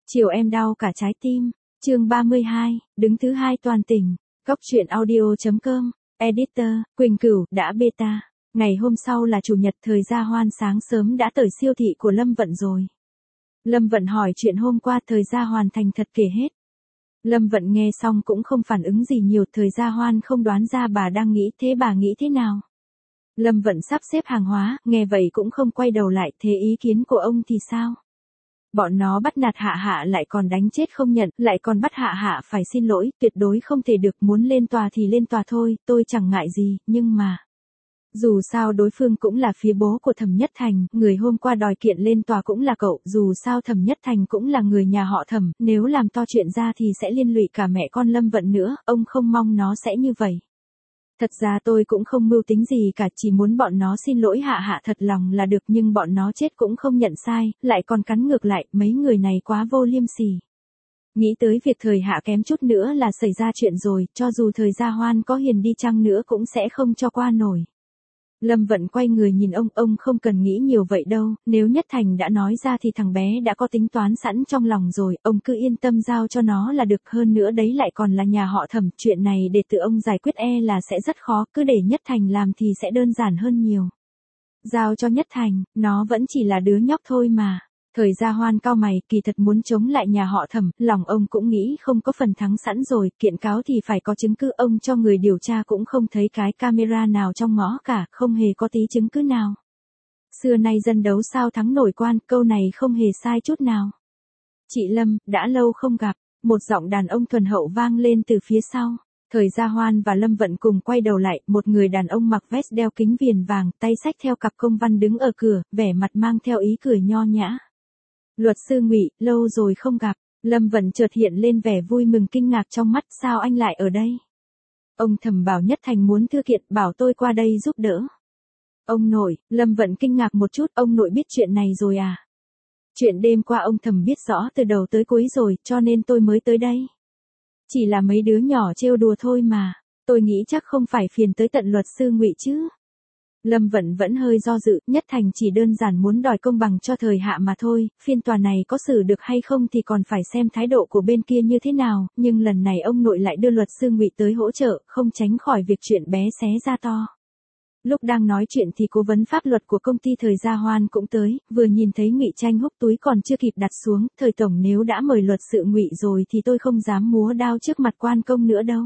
Chiều em đau cả trái tim. Chương 32, đứng thứ hai toàn tỉnh. Góc truyện audio.com. Editor, Quỳnh Cửu, đã beta. Ngày hôm sau là chủ nhật, Thời Gia Hoan sáng sớm đã tới siêu thị của Lâm Vận rồi. Lâm Vận hỏi chuyện hôm qua, Thời Gia hoàn thành thật kể hết. Lâm Vận nghe xong cũng không phản ứng gì nhiều, Thời Gia Hoan không đoán ra bà đang nghĩ, thế bà nghĩ thế nào? Lâm Vận sắp xếp hàng hóa, nghe vậy cũng không quay đầu lại, thế ý kiến của ông thì sao? Bọn nó bắt nạt Hạ Hạ lại còn đánh chết không nhận, lại còn bắt Hạ Hạ phải xin lỗi, tuyệt đối không thể được, muốn lên tòa thì lên tòa thôi, tôi chẳng ngại gì, nhưng mà... Dù sao đối phương cũng là phía bố của Thẩm Nhất Thành, người hôm qua đòi kiện lên tòa cũng là cậu, dù sao Thẩm Nhất Thành cũng là người nhà họ Thẩm, nếu làm to chuyện ra thì sẽ liên lụy cả mẹ con Lâm Vận nữa, ông không mong nó sẽ như vậy. Thật ra tôi cũng không mưu tính gì cả, chỉ muốn bọn nó xin lỗi Hạ Hạ thật lòng là được, nhưng bọn nó chết cũng không nhận sai, lại còn cắn ngược lại, mấy người này quá vô liêm sỉ. Nghĩ tới việc Thời Hạ kém chút nữa là xảy ra chuyện rồi, cho dù Thời Gia Hoan có hiền đi chăng nữa cũng sẽ không cho qua nổi. Lâm Vận quay người nhìn ông không cần nghĩ nhiều vậy đâu, nếu Nhất Thành đã nói ra thì thằng bé đã có tính toán sẵn trong lòng rồi, ông cứ yên tâm giao cho nó là được, hơn nữa đấy lại còn là nhà họ Thẩm, chuyện này để tự ông giải quyết là sẽ rất khó, cứ để Nhất Thành làm thì sẽ đơn giản hơn nhiều. Giao cho Nhất Thành, nó vẫn chỉ là đứa nhóc thôi mà. Thời Gia Hoan cau mày, kỳ thật muốn chống lại nhà họ Thẩm, lòng ông cũng nghĩ không có phần thắng sẵn rồi, kiện cáo thì phải có chứng cứ, ông cho người điều tra cũng không thấy cái camera nào trong ngõ cả, không hề có tí chứng cứ nào. Xưa nay dân đấu sao thắng nổi quan, câu này không hề sai chút nào. Chị Lâm, đã lâu không gặp, một giọng đàn ông thuần hậu vang lên từ phía sau. Thời Gia Hoan và Lâm Vận cùng quay đầu lại, một người đàn ông mặc vest đeo kính viền vàng, tay xách theo cặp công văn đứng ở cửa, vẻ mặt mang theo ý cười nho nhã. Luật sư Ngụy, lâu rồi không gặp. Lâm Vận chợt hiện lên vẻ vui mừng kinh ngạc trong mắt, sao anh lại ở đây? Ông Thẩm bảo Nhất Thành muốn thư kiện, bảo tôi qua đây giúp đỡ. Ông nội, Lâm Vận kinh ngạc một chút, ông nội biết chuyện này rồi à? Chuyện đêm qua ông Thẩm biết rõ từ đầu tới cuối rồi, cho nên tôi mới tới đây. Chỉ là mấy đứa nhỏ trêu đùa thôi mà, tôi nghĩ chắc không phải phiền tới tận luật sư Ngụy chứ. Lâm Vận vẫn hơi do dự, Nhất Thành chỉ đơn giản muốn đòi công bằng cho Thời Hạ mà thôi, phiên tòa này có xử được hay không thì còn phải xem thái độ của bên kia như thế nào, nhưng lần này ông nội lại đưa luật sư Ngụy tới hỗ trợ, không tránh khỏi việc chuyện bé xé ra to. Lúc đang nói chuyện thì cố vấn pháp luật của công ty Thời Gia Hoan cũng tới, vừa nhìn thấy Ngụy Tranh húc túi còn chưa kịp đặt xuống, Thời tổng nếu đã mời luật sư Ngụy rồi thì tôi không dám múa đao trước mặt quan công nữa đâu.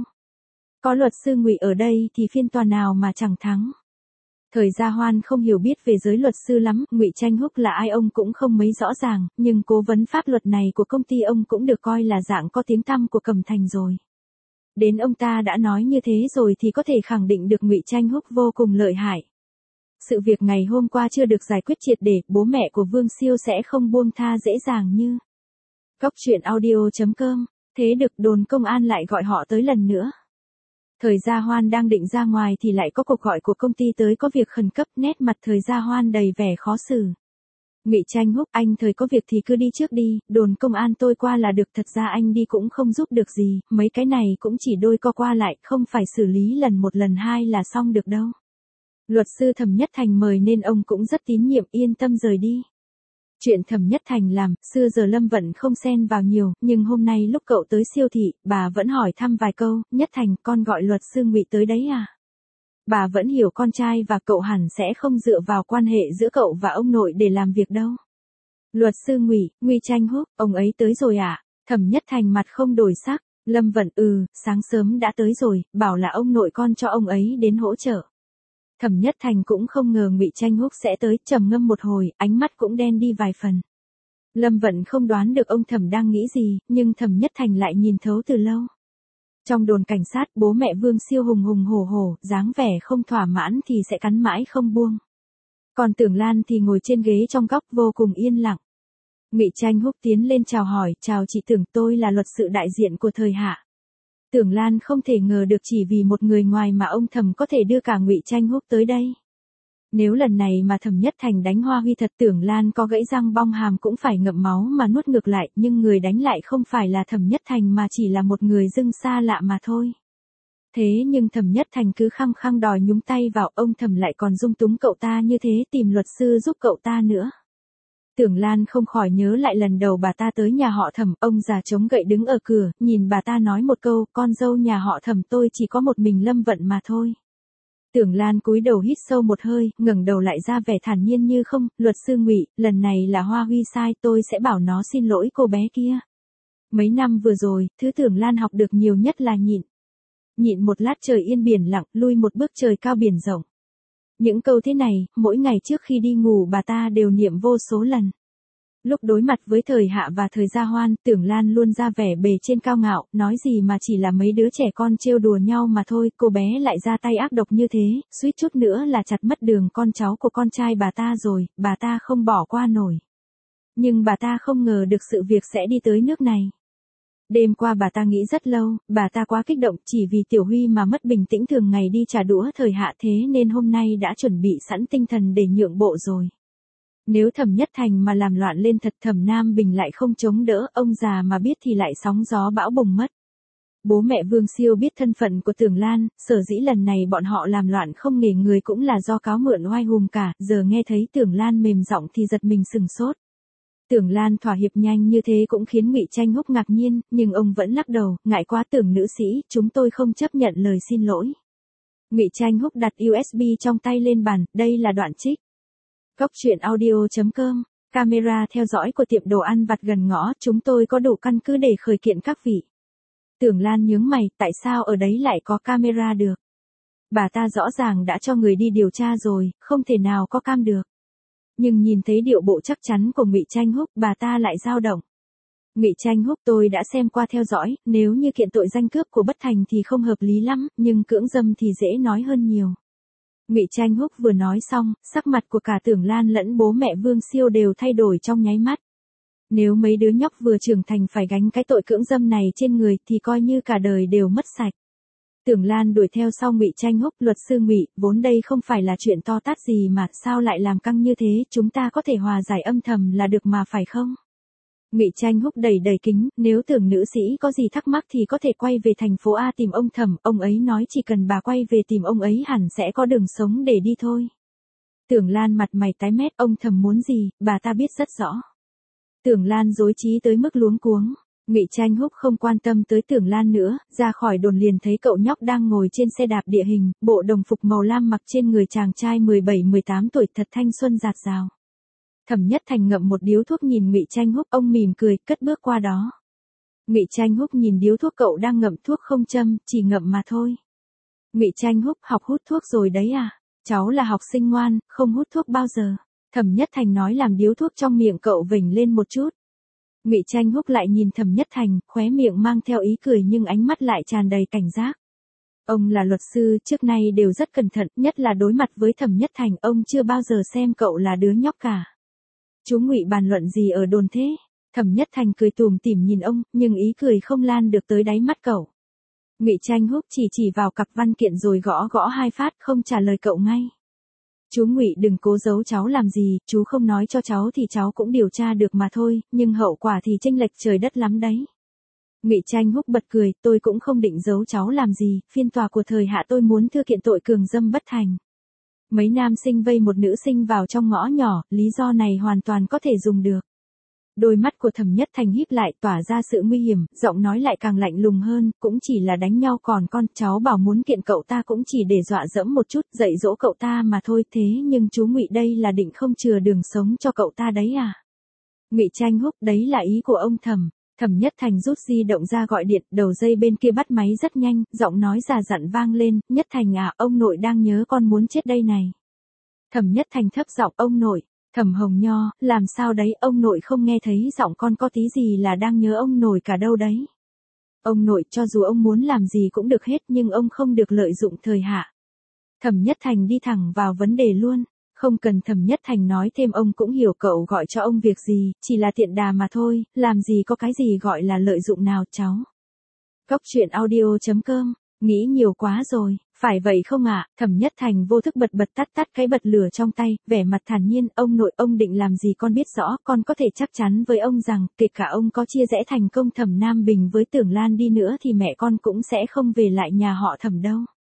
Có luật sư Ngụy ở đây thì phiên tòa nào mà chẳng thắng. Thời Gia Hoan không hiểu biết về giới luật sư lắm, Ngụy Tranh húc là ai ông cũng không mấy rõ ràng, nhưng cố vấn pháp luật này của công ty ông cũng được coi là dạng có tiếng tăm của Cẩm Thành rồi. Đến ông ta đã nói như thế rồi thì có thể khẳng định được Ngụy Tranh húc vô cùng lợi hại. Sự việc ngày hôm qua chưa được giải quyết triệt để, bố mẹ của Vương Siêu sẽ không buông tha dễ dàng như. Góc truyện audio.com, thế được đồn công an lại gọi họ tới lần nữa. Thời Gia Hoan đang định ra ngoài thì lại có cuộc gọi của công ty tới, có việc khẩn cấp, nét mặt Thời Gia Hoan đầy vẻ khó xử. Ngụy Tranh húc, anh Thời có việc thì cứ đi trước đi, đồn công an tôi qua là được, thật ra anh đi cũng không giúp được gì, mấy cái này cũng chỉ đôi co qua lại, không phải xử lý lần một lần hai là xong được đâu. Luật sư Thẩm Nhất Thành mời nên ông cũng rất tín nhiệm, yên tâm rời đi. Chuyện Thẩm Nhất Thành làm, xưa giờ Lâm Vận không xen vào nhiều, nhưng hôm nay lúc cậu tới siêu thị, bà vẫn hỏi thăm vài câu, Nhất Thành, con gọi luật sư Ngụy tới đấy à? Bà vẫn hiểu con trai và cậu hẳn sẽ không dựa vào quan hệ giữa cậu và ông nội để làm việc đâu. Luật sư Ngụy, Ngụy Tranh húc, ông ấy tới rồi à? Thẩm Nhất Thành mặt không đổi sắc, Lâm Vận, sáng sớm đã tới rồi, bảo là ông nội con cho ông ấy đến hỗ trợ. Thẩm Nhất Thành cũng không ngờ Ngụy Tranh húc sẽ tới, trầm ngâm một hồi, ánh mắt cũng đen đi vài phần. Lâm Vận không đoán được ông Thẩm đang nghĩ gì, nhưng Thẩm Nhất Thành lại nhìn thấu từ lâu. Trong đồn cảnh sát, bố mẹ Vương Siêu hùng hùng hổ hổ, dáng vẻ không thỏa mãn thì sẽ cắn mãi không buông. Còn Tưởng Lan thì ngồi trên ghế trong góc vô cùng yên lặng. Ngụy Tranh húc tiến lên chào hỏi, chào chị Tưởng, tôi là luật sự đại diện của Thời Hạ. Tưởng Lan không thể ngờ được chỉ vì một người ngoài mà ông Thẩm có thể đưa cả Ngụy Tranh húc tới đây. Nếu lần này mà Thẩm Nhất Thành đánh Hoa Huy thật, Tưởng Lan có gãy răng bong hàm cũng phải ngậm máu mà nuốt ngược lại, nhưng người đánh lại không phải là Thẩm Nhất Thành mà chỉ là một người dưng xa lạ mà thôi. Thế nhưng Thẩm Nhất Thành cứ khăng khăng đòi nhúng tay vào, ông Thẩm lại còn dung túng cậu ta như thế, tìm luật sư giúp cậu ta nữa. Tưởng Lan không khỏi nhớ lại lần đầu bà ta tới nhà họ Thẩm, ông già chống gậy đứng ở cửa, nhìn bà ta nói một câu, con dâu nhà họ Thẩm tôi chỉ có một mình Lâm Vận mà thôi. Tưởng Lan cúi đầu hít sâu một hơi, ngẩng đầu lại ra vẻ thản nhiên như không, luật sư Ngụy, lần này là Hoa Huy sai, tôi sẽ bảo nó xin lỗi cô bé kia. Mấy năm vừa rồi, thứ Tưởng Lan học được nhiều nhất là nhịn. Nhịn một lát trời yên biển lặng, lui một bước trời cao biển rộng. Những câu thế này, mỗi ngày trước khi đi ngủ bà ta đều niệm vô số lần. Lúc đối mặt với thời Hạ và thời Gia Hoan, Tưởng Lan luôn ra vẻ bề trên cao ngạo, nói gì mà chỉ là mấy đứa trẻ con trêu đùa nhau mà thôi, cô bé lại ra tay ác độc như thế, suýt chút nữa là chặt mất đường con cháu của con trai bà ta rồi, bà ta không bỏ qua nổi. Nhưng bà ta không ngờ được sự việc sẽ đi tới nước này. Đêm qua bà ta nghĩ rất lâu, bà ta quá kích động chỉ vì Tiểu Huy mà mất bình tĩnh thường ngày đi trả đũa thời Hạ thế nên hôm nay đã chuẩn bị sẵn tinh thần để nhượng bộ rồi. Nếu Thẩm Nhất Thành mà làm loạn lên thật Thẩm Nam Bình lại không chống đỡ, ông già mà biết thì lại sóng gió bão bùng mất. Bố mẹ Vương Siêu biết thân phận của Tưởng Lan, sở dĩ lần này bọn họ làm loạn không nghề người cũng là do cáo mượn oai hùng cả, giờ nghe thấy Tưởng Lan mềm giọng thì giật mình sừng sốt. Tưởng Lan thỏa hiệp nhanh như thế cũng khiến Ngụy Tranh Húc ngạc nhiên, nhưng ông vẫn lắc đầu, ngại quá Tưởng nữ sĩ, chúng tôi không chấp nhận lời xin lỗi. Ngụy Tranh Húc đặt USB trong tay lên bàn, đây là đoạn trích. Cóc truyện audio.com, camera theo dõi của tiệm đồ ăn vặt gần ngõ, chúng tôi có đủ căn cứ để khởi kiện các vị. Tưởng Lan nhướng mày, tại sao ở đấy lại có camera được? Bà ta rõ ràng đã cho người đi điều tra rồi, không thể nào có cam được. Nhưng nhìn thấy điệu bộ chắc chắn của Ngụy Tranh Húc, bà ta lại dao động. Ngụy Tranh Húc, tôi đã xem qua theo dõi, nếu như kiện tội danh cướp của bất thành thì không hợp lý lắm, nhưng cưỡng dâm thì dễ nói hơn nhiều. Ngụy Tranh Húc vừa nói xong, sắc mặt của cả Tưởng Lan lẫn bố mẹ Vương Siêu đều thay đổi trong nháy mắt. Nếu mấy đứa nhóc vừa trưởng thành phải gánh cái tội cưỡng dâm này trên người thì coi như cả đời đều mất sạch. Tưởng Lan đuổi theo sau Ngụy Tranh Húc, luật sư Ngụy, vốn đây không phải là chuyện to tát gì mà, sao lại làm căng như thế, chúng ta có thể hòa giải âm thầm là được mà phải không? Ngụy Tranh Húc đầy kính, nếu Tưởng nữ sĩ có gì thắc mắc thì có thể quay về thành phố A tìm ông Thẩm, ông ấy nói chỉ cần bà quay về tìm ông ấy hẳn sẽ có đường sống để đi thôi. Tưởng Lan mặt mày tái mét, ông Thẩm muốn gì, bà ta biết rất rõ. Tưởng Lan rối trí tới mức luống cuống. Ngụy Tranh Húc không quan tâm tới Tưởng Lan nữa, ra khỏi đồn liền thấy cậu nhóc đang ngồi trên xe đạp địa hình, bộ đồng phục màu lam mặc trên người chàng trai 17-18 tuổi thật thanh xuân dạt dào. Thẩm Nhất Thành ngậm một điếu thuốc nhìn Ngụy Tranh Húc, ông mỉm cười, cất bước qua đó. Ngụy Tranh Húc nhìn điếu thuốc cậu đang ngậm thuốc không châm, chỉ ngậm mà thôi. Ngụy Tranh Húc, học hút thuốc rồi đấy à? Cháu là học sinh ngoan, không hút thuốc bao giờ. Thẩm Nhất Thành nói làm điếu thuốc trong miệng cậu vểnh lên một chút. Ngụy Tranh Húc lại nhìn Thẩm Nhất Thành, khóe miệng mang theo ý cười nhưng ánh mắt lại tràn đầy cảnh giác. Ông là luật sư, trước nay đều rất cẩn thận, nhất là đối mặt với Thẩm Nhất Thành, ông chưa bao giờ xem cậu là đứa nhóc cả. Chú Ngụy bàn luận gì ở đồn thế? Thẩm Nhất Thành cười tủm tỉm nhìn ông, nhưng ý cười không lan được tới đáy mắt cậu. Ngụy Tranh Húc chỉ vào cặp văn kiện rồi gõ hai phát, không trả lời cậu ngay. Chú Ngụy đừng cố giấu cháu làm gì, chú không nói cho cháu thì cháu cũng điều tra được mà thôi, nhưng hậu quả thì chênh lệch trời đất lắm đấy. Ngụy Tranh Húc bật cười, tôi cũng không định giấu cháu làm gì, phiên tòa của thời Hạ tôi muốn thư kiện tội cường dâm bất thành. Mấy nam sinh vây một nữ sinh vào trong ngõ nhỏ, lý do này hoàn toàn có thể dùng được. Đôi mắt của Thẩm Nhất Thành híp lại, tỏa ra sự nguy hiểm, giọng nói lại càng lạnh lùng hơn, cũng chỉ là đánh nhau còn con, cháu bảo muốn kiện cậu ta cũng chỉ để dọa dẫm một chút, dạy dỗ cậu ta mà thôi, thế nhưng chú Ngụy đây là định không chừa đường sống cho cậu ta đấy à? Ngụy Tranh Húc, đấy là ý của ông Thẩm. Thẩm Nhất Thành rút di động ra gọi điện, đầu dây bên kia bắt máy rất nhanh, giọng nói già dặn vang lên, Nhất Thành à, ông nội đang nhớ con muốn chết đây này. Thẩm Nhất Thành thấp giọng, ông nội. Thẩm Hồng Nho, làm sao đấy, ông nội không nghe thấy giọng con có tí gì là đang nhớ ông nội cả đâu đấy. Ông nội, cho dù ông muốn làm gì cũng được hết nhưng ông không được lợi dụng thời Hạ. Thẩm Nhất Thành đi thẳng vào vấn đề luôn, không cần Thẩm Nhất Thành nói thêm ông cũng hiểu cậu gọi cho ông việc gì, chỉ là tiện đà mà thôi, làm gì có cái gì gọi là lợi dụng nào cháu. Cóc truyện audio.com, nghĩ nhiều quá rồi. Phải vậy không ạ? Thẩm Nhất Thành vô thức bật tắt cái bật lửa trong tay, vẻ mặt thản nhiên, ông nội ông định làm gì con biết rõ, con có thể chắc chắn với ông rằng, kể cả ông có chia rẽ thành công Thẩm Nam Bình với Tưởng Lan đi nữa thì mẹ con cũng sẽ không về lại nhà họ Thẩm đâu.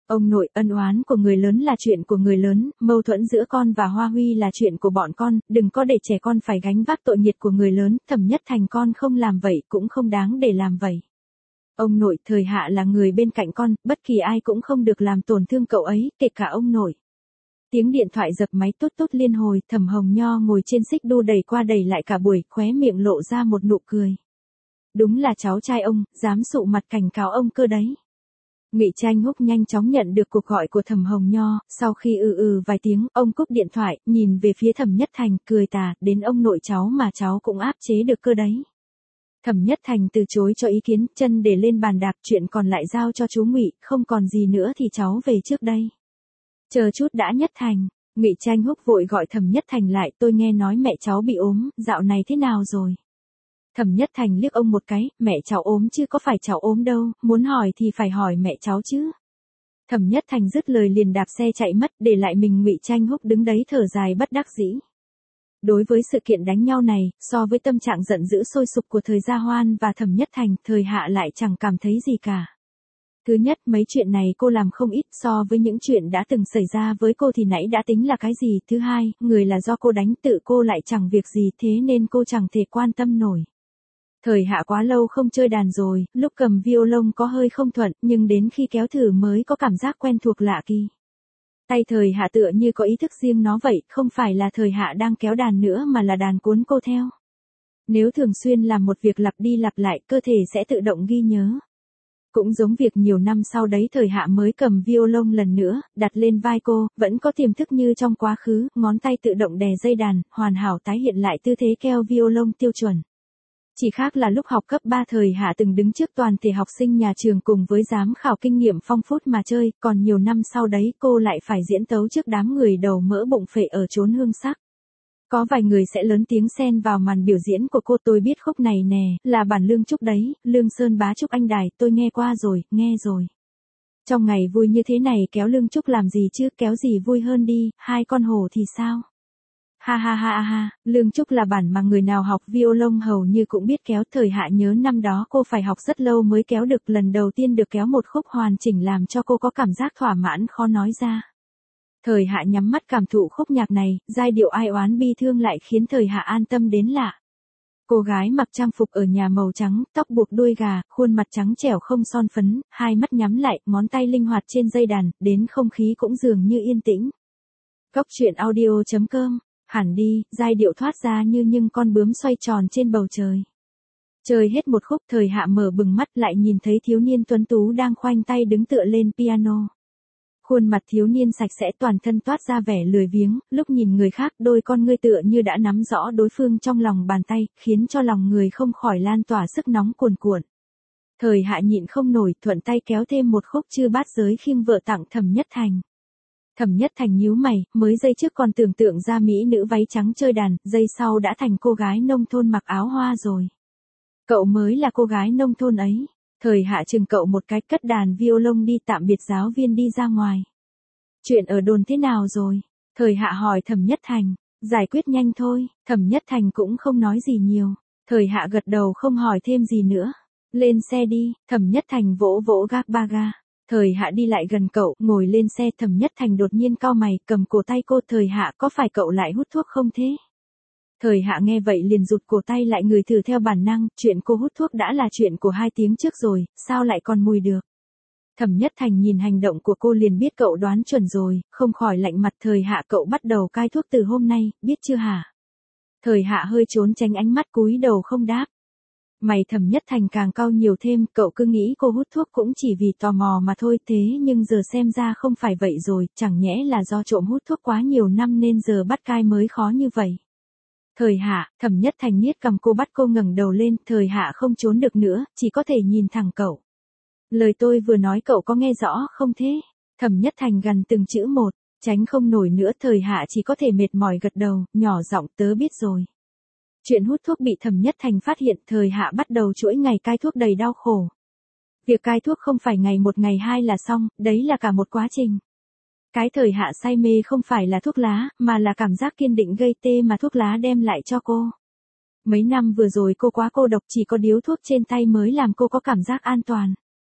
Ông nội, ân oán của người lớn là chuyện của người lớn, mâu thuẫn giữa con và Hoa Huy là chuyện của bọn con, đừng có để trẻ con phải gánh vác tội nghiệp của người lớn, Thẩm Nhất Thành con không làm vậy cũng không đáng để làm vậy. Ông nội, thời hạ là người bên cạnh con, bất kỳ ai cũng không được làm tổn thương cậu ấy, kể cả ông nội. Tiếng điện thoại dập máy tút tút liên hồi, Thẩm Hồng Nho ngồi trên xích đu đẩy qua đẩy lại cả buổi, khóe miệng lộ ra một nụ cười. Đúng là cháu trai ông, dám sụ mặt cảnh cáo ông cơ đấy. Ngụy Tranh Húc nhanh chóng nhận được cuộc gọi của Thẩm Hồng Nho, sau khi vài tiếng, ông cúp điện thoại, nhìn về phía Thẩm Nhất Thành, cười tà, đến ông nội cháu mà cháu cũng áp chế được cơ đấy. Thẩm Nhất Thành từ chối cho ý kiến, chân để lên bàn đạp, chuyện còn lại giao cho chú Ngụy, không còn gì nữa thì cháu về trước đây. Chờ chút đã Nhất Thành, Ngụy Tranh Húc vội gọi Thẩm Nhất Thành lại, tôi nghe nói mẹ cháu bị ốm, dạo này thế nào rồi? Thẩm Nhất Thành liếc ông một cái, mẹ cháu ốm chứ có phải cháu ốm đâu, muốn hỏi thì phải hỏi mẹ cháu chứ. Thẩm Nhất Thành dứt lời liền đạp xe chạy mất, để lại mình Ngụy Tranh Húc đứng đấy thở dài bất đắc dĩ. Đối với sự kiện đánh nhau này, so với tâm trạng giận dữ sôi sục của thời Gia Hoan và Thẩm Nhất Thành, thời hạ lại chẳng cảm thấy gì cả. Thứ nhất, mấy chuyện này cô làm không ít, so với những chuyện đã từng xảy ra với cô thì nãy đã tính là cái gì. Thứ hai, người là do cô đánh, tự cô lại chẳng việc gì, thế nên cô chẳng thể quan tâm nổi. Thời hạ quá lâu không chơi đàn rồi, lúc cầm violon có hơi không thuận, nhưng đến khi kéo thử mới có cảm giác quen thuộc lạ kỳ. Tay thời hạ tựa như có ý thức riêng nó vậy, không phải là thời hạ đang kéo đàn nữa mà là đàn cuốn cô theo. Nếu thường xuyên làm một việc lặp đi lặp lại, cơ thể sẽ tự động ghi nhớ. Cũng giống việc nhiều năm sau đấy thời hạ mới cầm violon lần nữa, đặt lên vai cô, vẫn có tiềm thức như trong quá khứ, ngón tay tự động đè dây đàn, hoàn hảo tái hiện lại tư thế kéo violon tiêu chuẩn. Chỉ khác là lúc học cấp 3 thời hạ từng đứng trước toàn thể học sinh nhà trường cùng với giám khảo kinh nghiệm phong phút mà chơi, còn nhiều năm sau đấy cô lại phải diễn tấu trước đám người đầu mỡ bụng phệ ở chốn hương sắc. Có vài người sẽ lớn tiếng xen vào màn biểu diễn của cô, tôi biết khúc này nè, là bản Lương Trúc đấy, Lương Sơn Bá Trúc Anh Đài, tôi nghe qua rồi, nghe rồi. Trong ngày vui như thế này kéo Lương Trúc làm gì chứ, kéo gì vui hơn đi, hai con hổ thì sao? Ha ha ha ha, Lương Trúc là bản mà người nào học violon hầu như cũng biết kéo. Thời hạ nhớ năm đó cô phải học rất lâu mới kéo được, lần đầu tiên được kéo một khúc hoàn chỉnh làm cho cô có cảm giác thỏa mãn khó nói ra. Thời hạ nhắm mắt cảm thụ khúc nhạc này, giai điệu ai oán bi thương lại khiến thời hạ an tâm đến lạ. Cô gái mặc trang phục ở nhà màu trắng, tóc buộc đuôi gà, khuôn mặt trắng trẻo không son phấn, hai mắt nhắm lại, ngón tay linh hoạt trên dây đàn, đến không khí cũng dường như yên tĩnh. Cốc truyện audio.com. Hẳn đi, giai điệu thoát ra như những con bướm xoay tròn trên bầu trời. Chơi hết một khúc, thời hạ mở bừng mắt lại nhìn thấy thiếu niên tuấn tú đang khoanh tay đứng tựa lên piano. Khuôn mặt thiếu niên sạch sẽ, toàn thân toát ra vẻ lười biếng, lúc nhìn người khác đôi con ngươi tựa như đã nắm rõ đối phương trong lòng bàn tay, khiến cho lòng người không khỏi lan tỏa sức nóng cuồn cuộn. Thời hạ nhịn không nổi, thuận tay kéo thêm một khúc Chư Bát Giới khiêng vợ tặng Thẩm Nhất Thành. Thẩm Nhất Thành nhíu mày, mới giây trước còn tưởng tượng ra mỹ nữ váy trắng chơi đàn, giây sau đã thành cô gái nông thôn mặc áo hoa rồi. Cậu mới là cô gái nông thôn ấy. Thời hạ chừng cậu một cái, cất đàn violon đi, tạm biệt giáo viên đi ra ngoài. Chuyện ở đồn thế nào rồi? Thời hạ hỏi Thẩm Nhất Thành. Giải quyết nhanh thôi. Thẩm Nhất Thành cũng không nói gì nhiều. Thời hạ gật đầu không hỏi thêm gì nữa. Lên xe đi. Thẩm Nhất Thành vỗ vỗ gác ba ga. Thời hạ đi lại gần cậu, ngồi lên xe. Thẩm Nhất Thành đột nhiên cau mày, cầm cổ tay cô. Thời hạ, có phải cậu lại hút thuốc không thế? Thời hạ nghe vậy liền rụt cổ tay lại, người thử theo bản năng, chuyện cô hút thuốc đã là chuyện của 2 tiếng trước rồi, sao lại còn mùi được? Thẩm Nhất Thành nhìn hành động của cô liền biết cậu đoán chuẩn rồi, không khỏi lạnh mặt. Thời hạ, cậu bắt đầu cai thuốc từ hôm nay, biết chưa hả? Thời hạ hơi trốn tránh ánh mắt, cúi đầu không đáp. Mày Thẩm Nhất Thành càng cau nhiều thêm, cậu cứ nghĩ cô hút thuốc cũng chỉ vì tò mò mà thôi, thế nhưng giờ xem ra không phải vậy rồi, chẳng nhẽ là do trộm hút thuốc quá nhiều năm nên giờ bắt cai mới khó như vậy. Thời hạ, Thẩm Nhất Thành niết cầm cô, bắt cô ngẩng đầu lên. Thời hạ không trốn được nữa, chỉ có thể nhìn thẳng cậu. Lời tôi vừa nói cậu có nghe rõ không thế? Thẩm Nhất Thành gằn từng chữ một, tránh không nổi nữa. Thời hạ chỉ có thể mệt mỏi gật đầu, nhỏ giọng, tớ biết rồi. Chuyện hút thuốc bị Thẩm Nhất Thành phát hiện, thời hạ bắt đầu chuỗi ngày cai thuốc đầy đau khổ. Việc cai thuốc không phải ngày một ngày hai là xong, đấy là cả một quá trình. Cái thời hạ say mê không phải là thuốc lá, mà là cảm giác kiên định gây tê mà thuốc lá đem lại cho cô. Mấy năm vừa rồi cô quá cô độc, chỉ có điếu thuốc trên tay mới làm cô có cảm giác an toàn.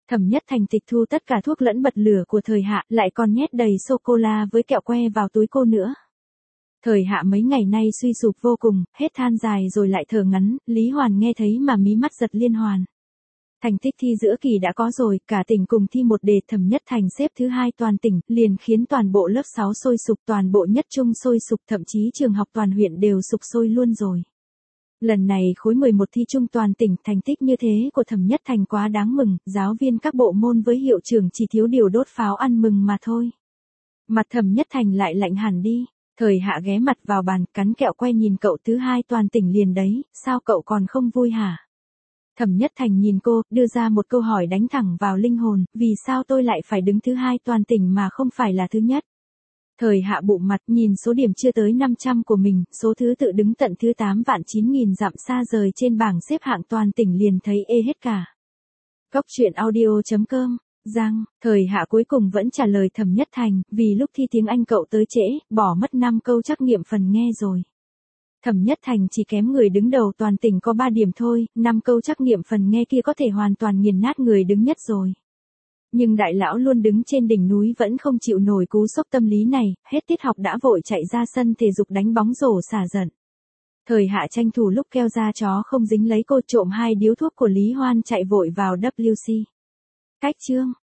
Thẩm Nhất Thành tịch thu tất cả thuốc lẫn bật lửa của Thời Hạ, lại còn nhét đầy sô-cô-la với kẹo que vào túi cô nữa. Thời Hạ mấy ngày nay suy sụp vô cùng, hết than dài rồi lại thở ngắn, Lý Hoàn nghe thấy mà mí mắt giật liên hoàn. Thành tích thi giữa kỳ đã có rồi, cả tỉnh cùng thi một đề, Thẩm Nhất Thành xếp thứ 2 toàn tỉnh, liền khiến toàn bộ lớp 6 sôi sục, toàn bộ nhất trung sôi sục, thậm chí trường học toàn huyện đều sục sôi luôn rồi. Lần này khối 11 thi trung toàn tỉnh, thành tích như thế của Thẩm Nhất Thành quá đáng mừng, giáo viên các bộ môn với hiệu trưởng chỉ thiếu điều đốt pháo ăn mừng mà thôi. Mặt Thẩm Nhất Thành lại lạnh hẳn đi. Thời Hạ ghé mặt vào bàn, cắn kẹo que nhìn cậu thứ 2 toàn tỉnh liền đấy, sao cậu còn không vui hả? Thẩm Nhất Thành nhìn cô, đưa ra một câu hỏi đánh thẳng vào linh hồn, vì sao tôi lại phải đứng thứ 2 toàn tỉnh mà không phải là thứ nhất? Thời Hạ bụng mặt nhìn số điểm chưa tới 500 của mình, số thứ tự đứng tận thứ 8.900.000 dặm xa rời trên bảng xếp hạng toàn tỉnh liền thấy ê hết cả. Cốc truyện audio.com Thời Hạ cuối cùng vẫn trả lời Thẩm Nhất Thành, vì lúc thi tiếng Anh cậu tới trễ, bỏ mất 5 câu trắc nghiệm phần nghe rồi. Thẩm Nhất Thành chỉ kém người đứng đầu toàn tỉnh có 3 điểm thôi, 5 câu trắc nghiệm phần nghe kia có thể hoàn toàn nghiền nát người đứng nhất rồi. Nhưng đại lão luôn đứng trên đỉnh núi vẫn không chịu nổi cú sốc tâm lý này, hết tiết học đã vội chạy ra sân thể dục đánh bóng rổ xả giận. Thời Hạ tranh thủ lúc keo da chó không dính lấy cô, trộm 2 điếu thuốc của Lý Hoan chạy vội vào WC. Cách chương